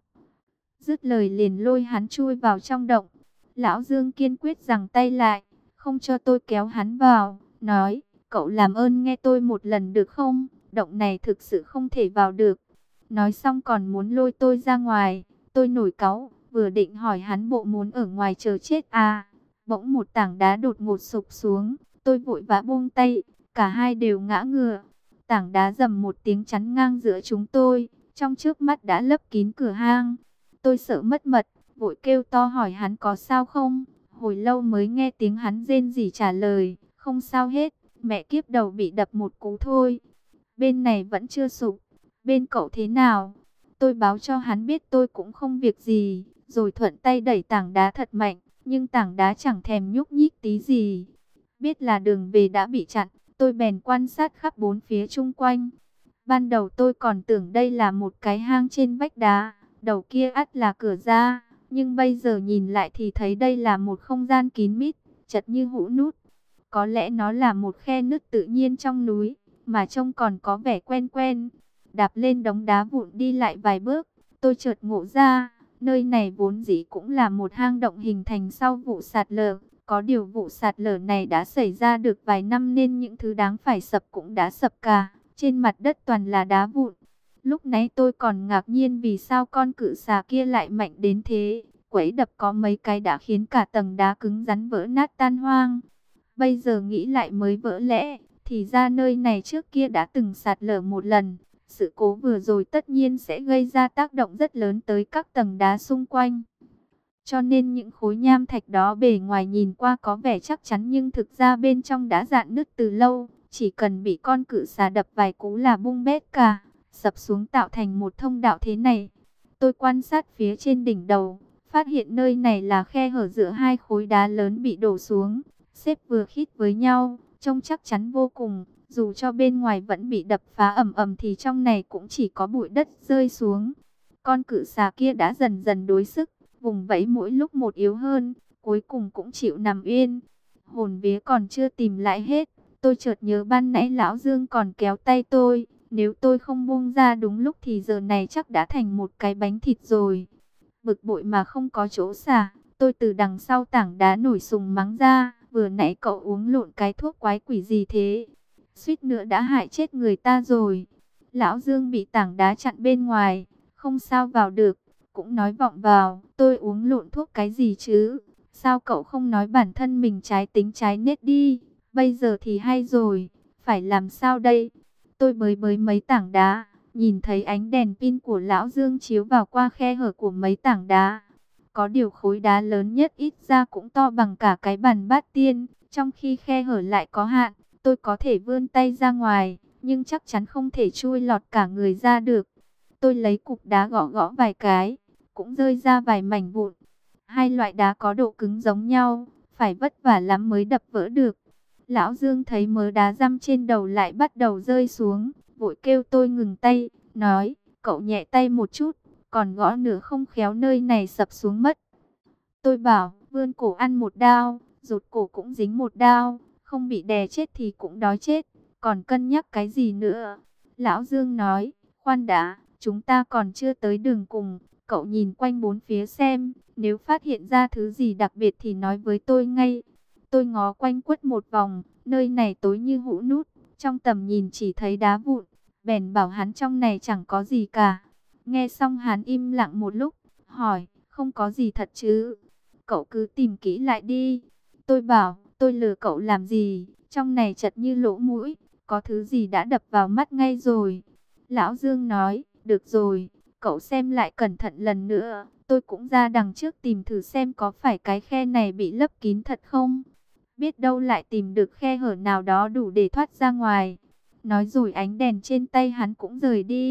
Dứt lời liền lôi hắn chui vào trong động. Lão Dương kiên quyết giằng tay lại, không cho tôi kéo hắn vào, nói, cậu làm ơn nghe tôi một lần được không, động này thực sự không thể vào được. Nói xong còn muốn lôi tôi ra ngoài, tôi nổi cáu, vừa định hỏi hắn bộ muốn ở ngoài chờ chết à. Bỗng một tảng đá đột ngột sụp xuống, tôi vội vã buông tay, cả hai đều ngã ngửa. Tảng đá rầm một tiếng chắn ngang giữa chúng tôi, trong trước mắt đã lấp kín cửa hang. Tôi sợ mất mật, vội kêu to hỏi hắn có sao không. Hồi lâu mới nghe tiếng hắn rên rỉ trả lời, không sao hết, mẹ kiếp đầu bị đập một cú thôi. Bên này vẫn chưa sụp, bên cậu thế nào? Tôi báo cho hắn biết tôi cũng không việc gì, rồi thuận tay đẩy tảng đá thật mạnh, nhưng tảng đá chẳng thèm nhúc nhích tí gì. Biết là đường về đã bị chặn, tôi bèn quan sát khắp bốn phía chung quanh. Ban đầu tôi còn tưởng đây là một cái hang trên vách đá, đầu kia ắt là cửa ra, nhưng bây giờ nhìn lại thì thấy đây là một không gian kín mít, chật như hũ nút. Có lẽ nó là một khe nứt tự nhiên trong núi, mà trông còn có vẻ quen quen. Đạp lên đống đá vụn đi lại vài bước, tôi chợt ngộ ra, nơi này vốn dĩ cũng là một hang động hình thành sau vụ sạt lở. Có điều vụ sạt lở này đã xảy ra được vài năm nên những thứ đáng phải sập cũng đã sập cả. Trên mặt đất toàn là đá vụn. Lúc nãy tôi còn ngạc nhiên vì sao con cự xà kia lại mạnh đến thế. Quẫy đập có mấy cái đã khiến cả tầng đá cứng rắn vỡ nát tan hoang. Bây giờ nghĩ lại mới vỡ lẽ, thì ra nơi này trước kia đã từng sạt lở một lần. Sự cố vừa rồi tất nhiên sẽ gây ra tác động rất lớn tới các tầng đá xung quanh. Cho nên những khối nham thạch đó bề ngoài nhìn qua có vẻ chắc chắn nhưng thực ra bên trong đã rạn nứt từ lâu. Chỉ cần bị con cự xà đập vài cú là bung bét cả, sập xuống tạo thành một thông đạo thế này. Tôi quan sát phía trên đỉnh đầu, phát hiện nơi này là khe hở giữa hai khối đá lớn bị đổ xuống, xếp vừa khít với nhau, trông chắc chắn vô cùng. Dù cho bên ngoài vẫn bị đập phá ầm ầm thì trong này cũng chỉ có bụi đất rơi xuống. Con cự xà kia đã dần dần đối sức, vùng vẫy mỗi lúc một yếu hơn, cuối cùng cũng chịu nằm yên. Hồn vía còn chưa tìm lại hết, tôi chợt nhớ ban nãy lão Dương còn kéo tay tôi, nếu tôi không buông ra đúng lúc thì giờ này chắc đã thành một cái bánh thịt rồi. Bực bội mà không có chỗ xả, tôi từ đằng sau tảng đá nổi sùng mắng ra, vừa nãy cậu uống lộn cái thuốc quái quỷ gì thế? Suýt nữa đã hại chết người ta rồi. Lão Dương bị tảng đá chặn bên ngoài, không sao vào được, cũng nói vọng vào, tôi uống lộn thuốc cái gì chứ? Sao cậu không nói bản thân mình trái tính trái nết đi? Bây giờ thì hay rồi, phải làm sao đây? Tôi bới bới mấy tảng đá, nhìn thấy ánh đèn pin của lão Dương chiếu vào qua khe hở của mấy tảng đá. Có điều khối đá lớn nhất ít ra cũng to bằng cả cái bàn bát tiên, trong khi khe hở lại có hạn, tôi có thể vươn tay ra ngoài, nhưng chắc chắn không thể chui lọt cả người ra được. Tôi lấy cục đá gõ gõ vài cái, cũng rơi ra vài mảnh vụn. Hai loại đá có độ cứng giống nhau, phải vất vả lắm mới đập vỡ được. Lão Dương thấy mớ đá răm trên đầu lại bắt đầu rơi xuống, vội kêu tôi ngừng tay, nói, cậu nhẹ tay một chút, còn gõ nữa không khéo nơi này sập xuống mất. Tôi bảo, vươn cổ ăn một đao, rụt cổ cũng dính một đao, không bị đè chết thì cũng đói chết, còn cân nhắc cái gì nữa. Lão Dương nói, khoan đã, chúng ta còn chưa tới đường cùng, cậu nhìn quanh bốn phía xem, nếu phát hiện ra thứ gì đặc biệt thì nói với tôi ngay. Tôi ngó quanh quất một vòng, nơi này tối như hũ nút, trong tầm nhìn chỉ thấy đá vụn, bèn bảo hắn trong này chẳng có gì cả. Nghe xong hắn im lặng một lúc, hỏi, không có gì thật chứ? Cậu cứ tìm kỹ lại đi. Tôi bảo, tôi lừa cậu làm gì, trong này chật như lỗ mũi, có thứ gì đã đập vào mắt ngay rồi. Lão Dương nói, được rồi, cậu xem lại cẩn thận lần nữa, tôi cũng ra đằng trước tìm thử xem có phải cái khe này bị lấp kín thật không. Biết đâu lại tìm được khe hở nào đó đủ để thoát ra ngoài. Nói rồi ánh đèn trên tay hắn cũng rời đi.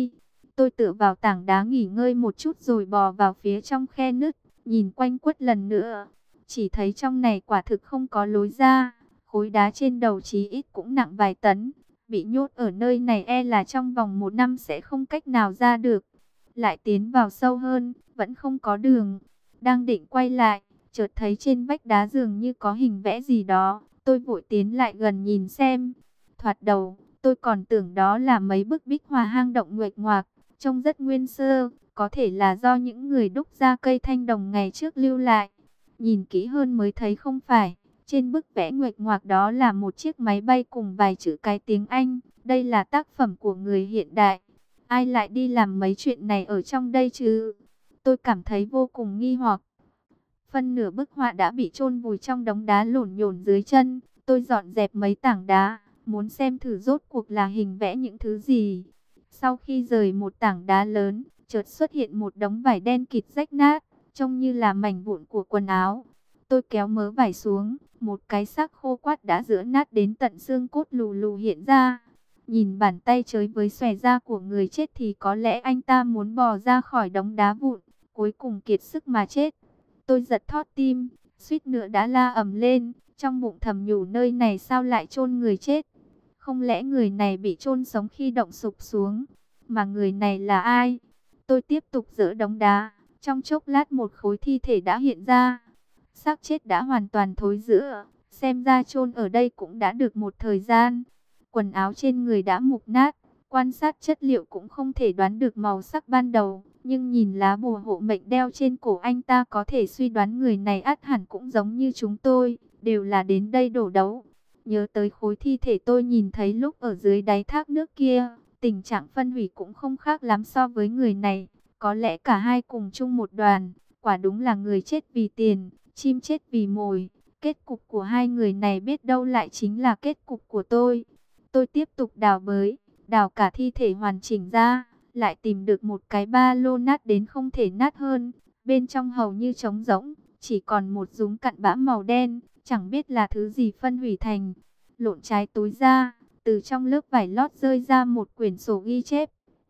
Tôi tựa vào tảng đá nghỉ ngơi một chút rồi bò vào phía trong khe nứt, nhìn quanh quất lần nữa. Chỉ thấy trong này quả thực không có lối ra, khối đá trên đầu chí ít cũng nặng vài tấn. Bị nhốt ở nơi này e là trong vòng 1 năm sẽ không cách nào ra được. Lại tiến vào sâu hơn, vẫn không có đường. Đang định quay lại, chợt thấy trên vách đá dường như có hình vẽ gì đó. Tôi vội tiến lại gần nhìn xem. Thoạt đầu, tôi còn tưởng đó là mấy bức bích họa hang động nguệch ngoạc, trông rất nguyên sơ, có thể là do những người đúc ra cây thanh đồng ngày trước lưu lại. Nhìn kỹ hơn mới thấy không phải. Trên bức vẽ nguệch ngoạc đó là một chiếc máy bay cùng vài chữ cái tiếng Anh. Đây là tác phẩm của người hiện đại. Ai lại đi làm mấy chuyện này ở trong đây chứ? Tôi cảm thấy vô cùng nghi hoặc. Phân nửa bức họa đã bị chôn vùi trong đống đá lổn nhổn dưới chân. Tôi dọn dẹp mấy tảng đá, muốn xem thử rốt cuộc là hình vẽ những thứ gì. Sau khi rời một tảng đá lớn, chợt xuất hiện một đống vải đen kịt rách nát, trông như là mảnh vụn của quần áo. Tôi kéo mớ vải xuống, một cái xác khô quắt đã rữa nát đến tận xương cốt lù lù hiện ra. Nhìn bàn tay chới với xòe da của người chết thì có lẽ anh ta muốn bò ra khỏi đống đá vụn, cuối cùng kiệt sức mà chết. Tôi giật thót tim, suýt nữa đã la ầm lên, trong bụng thầm nhủ nơi này sao lại chôn người chết. Không lẽ người này bị chôn sống khi động sụp xuống? Mà người này là ai? Tôi tiếp tục dỡ đống đá, trong chốc lát một khối thi thể đã hiện ra. Xác chết đã hoàn toàn thối rữa, xem ra chôn ở đây cũng đã được một thời gian. Quần áo trên người đã mục nát, quan sát chất liệu cũng không thể đoán được màu sắc ban đầu. Nhưng nhìn lá bùa hộ mệnh đeo trên cổ anh ta có thể suy đoán người này ắt hẳn cũng giống như chúng tôi, đều là đến đây đổ đấu. Nhớ tới khối thi thể tôi nhìn thấy lúc ở dưới đáy thác nước kia, tình trạng phân hủy cũng không khác lắm so với người này. Có lẽ cả hai cùng chung một đoàn, quả đúng là người chết vì tiền, chim chết vì mồi. Kết cục của hai người này biết đâu lại chính là kết cục của tôi. Tôi tiếp tục đào bới, đào cả thi thể hoàn chỉnh ra, lại tìm được một cái ba lô nát đến không thể nát hơn. Bên trong hầu như trống rỗng, chỉ còn một dúng cặn bã màu đen, chẳng biết là thứ gì phân hủy thành. Lộn trái túi ra, từ trong lớp vải lót rơi ra một quyển sổ ghi chép.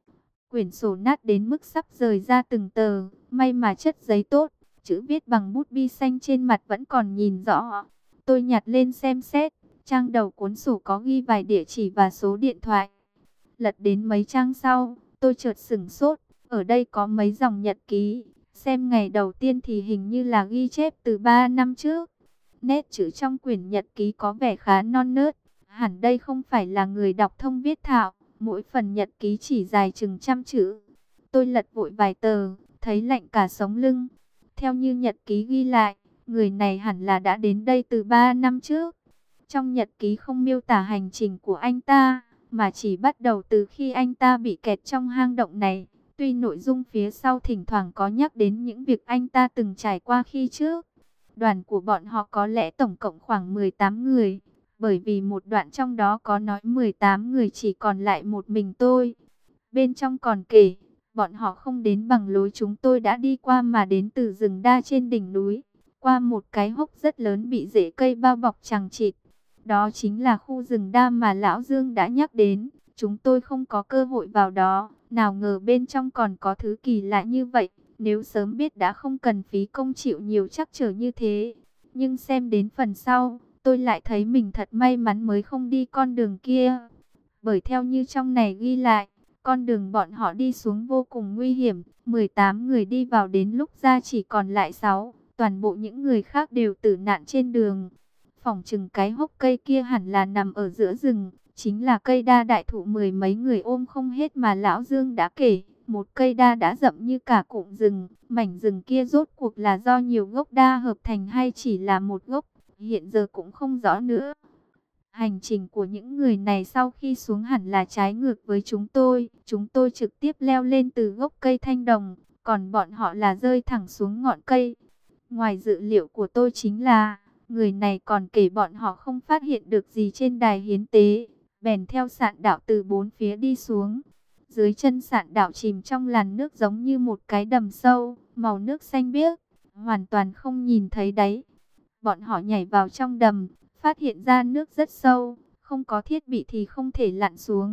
Quyển sổ nát đến mức sắp rời ra từng tờ, may mà chất giấy tốt, chữ viết bằng bút bi xanh trên mặt vẫn còn nhìn rõ. Tôi nhặt lên xem xét, trang đầu cuốn sổ có ghi vài địa chỉ và số điện thoại. Lật đến mấy trang sau, tôi chợt sửng sốt, ở đây có mấy dòng nhật ký. Xem ngày đầu tiên thì hình như là ghi chép từ 3 năm trước. Nét chữ trong quyển nhật ký có vẻ khá non nớt, hẳn đây không phải là người đọc thông viết thạo. Mỗi phần nhật ký chỉ dài chừng 100 chữ. Tôi lật vội vài tờ, thấy lạnh cả sống lưng. Theo như nhật ký ghi lại, người này hẳn là đã đến đây từ 3 năm trước. Trong nhật ký không miêu tả hành trình của anh ta, mà chỉ bắt đầu từ khi anh ta bị kẹt trong hang động này. Tuy nội dung phía sau thỉnh thoảng có nhắc đến những việc anh ta từng trải qua khi trước. Đoàn của bọn họ có lẽ tổng cộng khoảng 18 người. Bởi vì một đoạn trong đó có nói 18 người chỉ còn lại một mình tôi. Bên trong còn kể, bọn họ không đến bằng lối chúng tôi đã đi qua mà đến từ rừng đa trên đỉnh núi. Qua một cái hốc rất lớn bị rễ cây bao bọc chằng chịt. Đó chính là khu rừng đa mà Lão Dương đã nhắc đến. Chúng tôi không có cơ hội vào đó. Nào ngờ bên trong còn có thứ kỳ lạ như vậy. Nếu sớm biết đã không cần phí công chịu nhiều trắc trở như thế. Nhưng xem đến phần sau, tôi lại thấy mình thật may mắn mới không đi con đường kia. Bởi theo như trong này ghi lại, con đường bọn họ đi xuống vô cùng nguy hiểm. 18 người đi vào đến lúc ra chỉ còn lại 6. Toàn bộ những người khác đều tử nạn trên đường. Phỏng chừng cái hốc cây kia hẳn là nằm ở giữa rừng. Chính là cây đa đại thụ mười mấy người ôm không hết mà Lão Dương đã kể. Một cây đa đã rậm như cả cụm rừng. Mảnh rừng kia rốt cuộc là do nhiều gốc đa hợp thành hay chỉ là một gốc, hiện giờ cũng không rõ nữa. Hành trình của những người này sau khi xuống hẳn là trái ngược với chúng tôi. Chúng tôi trực tiếp leo lên từ gốc cây thanh đồng, còn bọn họ là rơi thẳng xuống ngọn cây. Ngoài dự liệu của tôi chính là, người này còn kể bọn họ không phát hiện được gì trên đài hiến tế, bèn theo sạn đạo từ bốn phía đi xuống. Dưới chân sạn đạo chìm trong làn nước giống như một cái đầm sâu, màu nước xanh biếc, hoàn toàn không nhìn thấy đáy. Bọn họ nhảy vào trong đầm, phát hiện ra nước rất sâu, không có thiết bị thì không thể lặn xuống.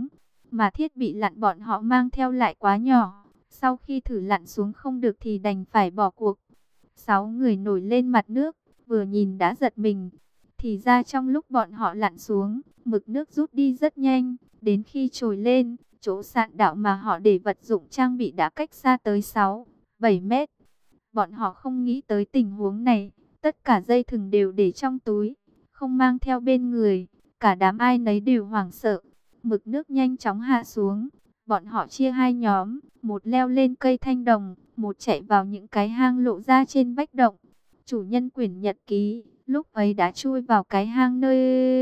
mà thiết bị lặn bọn họ mang theo lại quá nhỏ. Sau khi thử lặn xuống không được thì đành phải bỏ cuộc. 6 người nổi lên mặt nước, vừa nhìn đã giật mình. Thì ra trong lúc bọn họ lặn xuống, mực nước rút đi rất nhanh. Đến khi trồi lên, chỗ sạn đảo mà họ để vật dụng trang bị đã cách xa tới 6-7 mét. Bọn họ không nghĩ tới tình huống này. Tất cả dây thừng đều để trong túi, không mang theo bên người. Cả đám ai nấy đều hoảng sợ. Mực nước nhanh chóng hạ xuống. Bọn họ chia hai nhóm, một leo lên cây thanh đồng, một chạy vào những cái hang lộ ra trên vách động. Chủ nhân quyển nhật ký lúc ấy đã chui vào cái hang nơi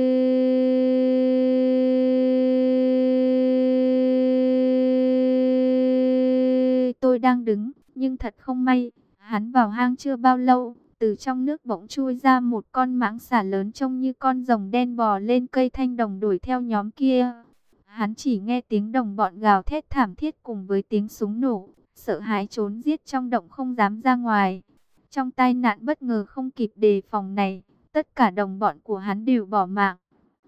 tôi đang đứng, nhưng thật không may, hắn vào hang chưa bao lâu, từ trong nước bỗng chui ra một con mãng xà lớn trông như con rồng đen bò lên cây thanh đồng đuổi theo nhóm kia. Hắn chỉ nghe tiếng đồng bọn gào thét thảm thiết cùng với tiếng súng nổ, sợ hãi trốn giết trong động không dám ra ngoài. Trong tai nạn bất ngờ không kịp đề phòng này, tất cả đồng bọn của hắn đều bỏ mạng.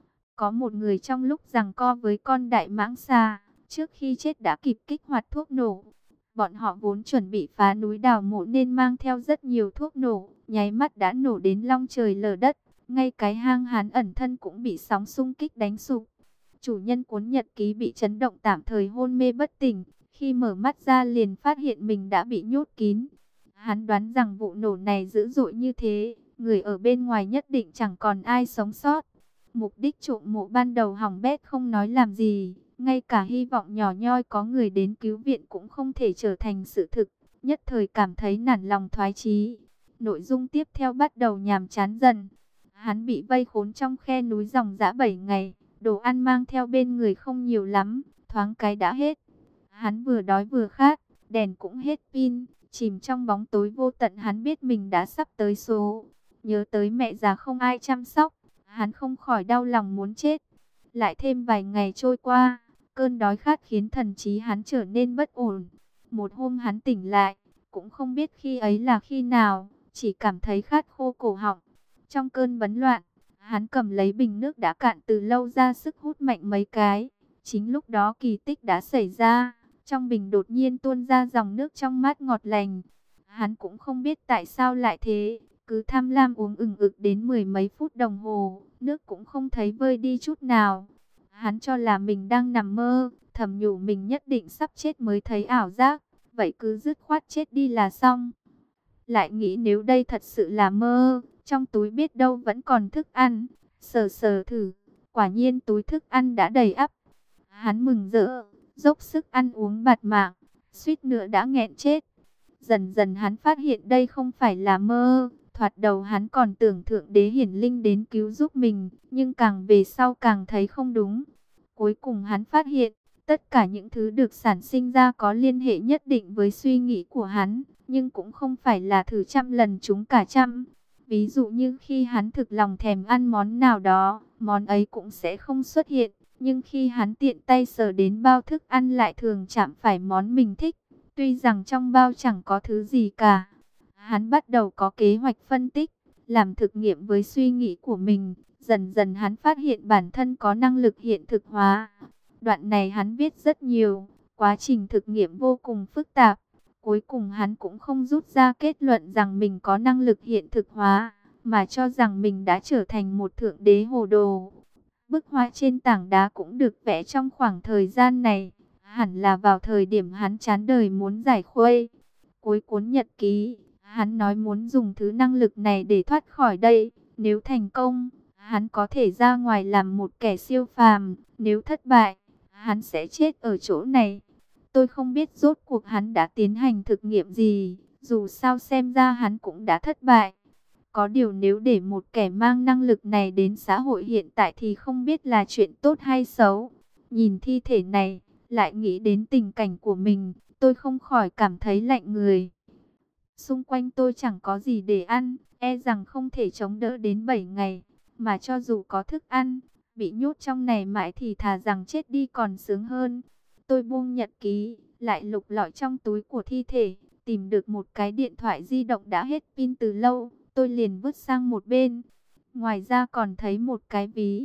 Có một người trong lúc giằng co với con đại mãng xà, trước khi chết đã kịp kích hoạt thuốc nổ. Bọn họ vốn chuẩn bị phá núi đào mộ nên mang theo rất nhiều thuốc nổ, nháy mắt đã nổ đến long trời lở đất. Ngay cái hang hắn ẩn thân cũng bị sóng xung kích đánh sụp. Chủ nhân cuốn nhật ký bị chấn động tạm thời hôn mê bất tỉnh. Khi mở mắt ra liền phát hiện mình đã bị nhốt kín. Hắn đoán rằng vụ nổ này dữ dội như thế, người ở bên ngoài nhất định chẳng còn ai sống sót. Mục đích trộm mộ ban đầu hỏng bét không nói làm gì, ngay cả hy vọng nhỏ nhoi có người đến cứu viện cũng không thể trở thành sự thực. Nhất thời cảm thấy nản lòng thoái chí. Nội dung tiếp theo bắt đầu nhàm chán dần. Hắn bị vây khốn trong khe núi ròng rã 7 ngày, đồ ăn mang theo bên người không nhiều lắm, thoáng cái đã hết. Hắn vừa đói vừa khát, đèn cũng hết pin, chìm trong bóng tối vô tận. Hắn biết mình đã sắp tới số. Nhớ tới mẹ già không ai chăm sóc, hắn không khỏi đau lòng muốn chết. Lại thêm vài ngày trôi qua, cơn đói khát khiến thần trí hắn trở nên bất ổn. Một hôm hắn tỉnh lại, cũng không biết khi ấy là khi nào, chỉ cảm thấy khát khô cổ họng. Trong cơn bấn loạn, hắn cầm lấy bình nước đã cạn từ lâu ra sức hút mạnh mấy cái. Chính lúc đó kỳ tích đã xảy ra, trong bình đột nhiên tuôn ra dòng nước trong mát ngọt lành. Hắn cũng không biết tại sao lại thế, cứ tham lam uống ừng ực đến 10 mấy phút đồng hồ, nước cũng không thấy vơi đi chút nào. Hắn cho là mình đang nằm mơ, thầm nhủ mình nhất định sắp chết mới thấy ảo giác, vậy cứ dứt khoát chết đi là xong. Lại nghĩ nếu đây thật sự là mơ, trong túi biết đâu vẫn còn thức ăn, sờ sờ thử, quả nhiên túi thức ăn đã đầy ắp. Hắn mừng rỡ, dốc sức ăn uống bạt mạng, suýt nữa đã nghẹn chết. Dần dần hắn phát hiện đây không phải là mơ. Thoạt đầu hắn còn tưởng Thượng Đế hiển linh đến cứu giúp mình, nhưng càng về sau càng thấy không đúng. Cuối cùng hắn phát hiện, tất cả những thứ được sản sinh ra có liên hệ nhất định với suy nghĩ của hắn, nhưng cũng không phải là thử trăm lần trúng cả trăm. Ví dụ như khi hắn thực lòng thèm ăn món nào đó, món ấy cũng sẽ không xuất hiện. Nhưng khi hắn tiện tay sờ đến bao thức ăn lại thường chạm phải món mình thích, tuy rằng trong bao chẳng có thứ gì cả. Hắn bắt đầu có kế hoạch phân tích, làm thực nghiệm với suy nghĩ của mình. Dần dần hắn phát hiện bản thân có năng lực hiện thực hóa. Đoạn này hắn viết rất nhiều, quá trình thực nghiệm vô cùng phức tạp. Cuối cùng hắn cũng không rút ra kết luận rằng mình có năng lực hiện thực hóa, mà cho rằng mình đã trở thành một thượng đế hồ đồ. Bức họa trên tảng đá cũng được vẽ trong khoảng thời gian này, hẳn là vào thời điểm hắn chán đời muốn giải khuây. Cuối cuốn nhật ký, hắn nói muốn dùng thứ năng lực này để thoát khỏi đây. Nếu thành công, hắn có thể ra ngoài làm một kẻ siêu phàm. Nếu thất bại, hắn sẽ chết ở chỗ này. Tôi không biết rốt cuộc hắn đã tiến hành thực nghiệm gì. Dù sao xem ra hắn cũng đã thất bại. Có điều nếu để một kẻ mang năng lực này đến xã hội hiện tại thì không biết là chuyện tốt hay xấu. Nhìn thi thể này, lại nghĩ đến tình cảnh của mình, tôi không khỏi cảm thấy lạnh người. Xung quanh tôi chẳng có gì để ăn, e rằng không thể chống đỡ đến 7 ngày. Mà cho dù có thức ăn, bị nhốt trong này mãi thì thà rằng chết đi còn sướng hơn. Tôi buông nhật ký, lại lục lọi trong túi của thi thể, tìm được một cái điện thoại di động đã hết pin từ lâu. Tôi liền vứt sang một bên. Ngoài ra còn thấy một cái ví.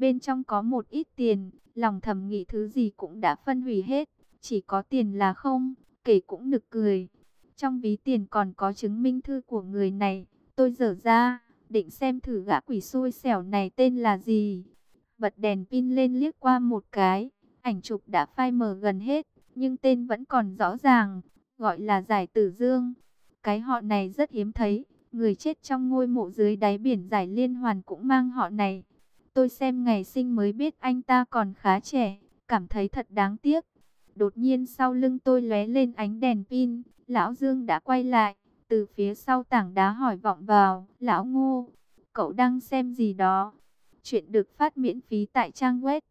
Bên trong có một ít tiền, lòng thầm nghĩ thứ gì cũng đã phân hủy hết, chỉ có tiền là không, kể cũng nực cười. Trong ví tiền còn có chứng minh thư của người này, tôi dở ra, định xem thử gã quỷ xui xẻo này tên là gì. Bật đèn pin lên liếc qua một cái, ảnh chụp đã phai mờ gần hết, nhưng tên vẫn còn rõ ràng, gọi là Giải Tử Dương. Cái họ này rất hiếm thấy, người chết trong ngôi mộ dưới đáy biển Giải Liên Hoàn cũng mang họ này. Tôi xem ngày sinh mới biết anh ta còn khá trẻ, cảm thấy thật đáng tiếc. Đột nhiên sau lưng tôi lóe lên ánh đèn pin, Lão Dương đã quay lại, từ phía sau tảng đá hỏi vọng vào, Lão Ngô, cậu đang xem gì đó? Chuyện được phát miễn phí tại trang web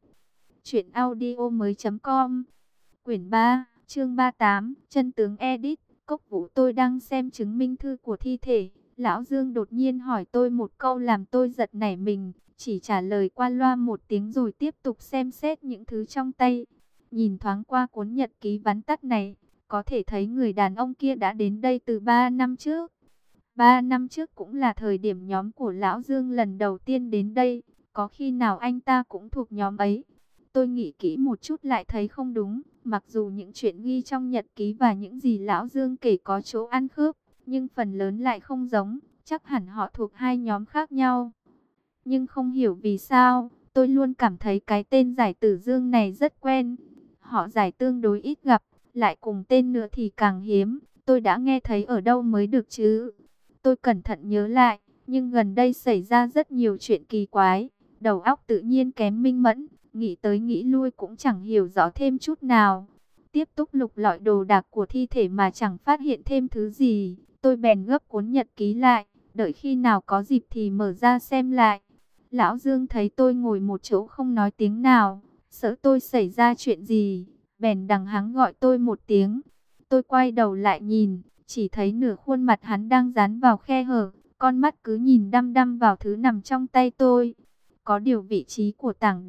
truyệnaudiomoi.com. Quyển 3, chương 38, chân tướng edit. Cốc Vũ, tôi đang xem chứng minh thư của thi thể. Lão Dương đột nhiên hỏi tôi một câu làm tôi giật nảy mình, chỉ trả lời qua loa một tiếng rồi tiếp tục xem xét những thứ trong tay. Nhìn thoáng qua cuốn nhật ký vắn tắt này, có thể thấy người đàn ông kia đã đến đây từ 3 năm trước. 3 năm trước cũng là thời điểm nhóm của Lão Dương lần đầu tiên đến đây, có khi nào anh ta cũng thuộc nhóm ấy. Tôi nghĩ kỹ một chút lại thấy không đúng, mặc dù những chuyện ghi trong nhật ký và những gì Lão Dương kể có chỗ ăn khớp, nhưng phần lớn lại không giống, chắc hẳn họ thuộc hai nhóm khác nhau. Nhưng không hiểu vì sao, tôi luôn cảm thấy cái tên Giải Tử Dương này rất quen. Họ Giải tương đối ít gặp, lại cùng tên nữa thì càng hiếm, tôi đã nghe thấy ở đâu mới được chứ. Tôi cẩn thận nhớ lại, nhưng gần đây xảy ra rất nhiều chuyện kỳ quái, đầu óc tự nhiên kém minh mẫn, nghĩ tới nghĩ lui cũng chẳng hiểu rõ thêm chút nào. Tiếp tục lục lọi đồ đạc của thi thể mà chẳng phát hiện thêm thứ gì, tôi bèn gấp cuốn nhật ký lại, đợi khi nào có dịp thì mở ra xem lại. Lão Dương thấy tôi ngồi một chỗ không nói tiếng nào, sợ tôi xảy ra chuyện gì, bèn đằng hắng gọi tôi một tiếng. Tôi quay đầu lại nhìn, chỉ thấy nửa khuôn mặt hắn đang dán vào khe hở, con mắt cứ nhìn đăm đăm vào thứ nằm trong tay tôi. Có điều vị trí của tảng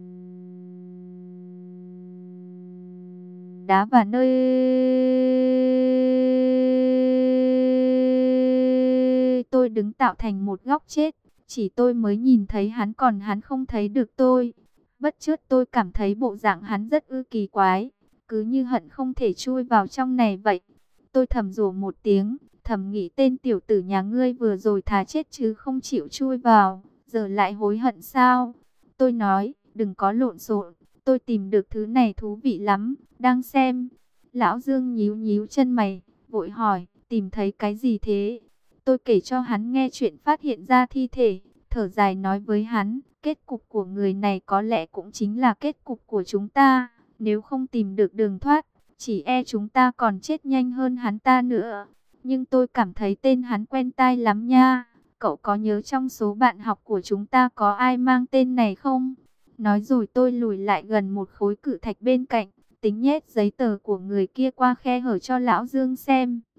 đá và nơi tôi đứng tạo thành một góc chết. Chỉ tôi mới nhìn thấy hắn, còn hắn không thấy được tôi. Bất chợt tôi cảm thấy bộ dạng hắn rất kỳ quái, cứ như hận không thể chui vào trong này vậy. Tôi thầm rủa một tiếng, thầm nghĩ tên tiểu tử nhà ngươi vừa rồi thà chết chứ không chịu chui vào, giờ lại hối hận sao? Tôi nói, đừng có lộn xộn, tôi tìm được thứ này thú vị lắm, đang xem. Lão Dương nhíu nhíu chân mày, vội hỏi, tìm thấy cái gì thế? Tôi kể cho hắn nghe chuyện phát hiện ra thi thể, thở dài nói với hắn, kết cục của người này có lẽ cũng chính là kết cục của chúng ta, nếu không tìm được đường thoát, chỉ e chúng ta còn chết nhanh hơn hắn ta nữa. Nhưng tôi cảm thấy tên hắn quen tai lắm nha. Cậu có nhớ trong số bạn học của chúng ta có ai mang tên này không? Nói rồi tôi lùi lại gần một khối cự thạch bên cạnh, tính nhét giấy tờ của người kia qua khe hở cho Lão Dương xem.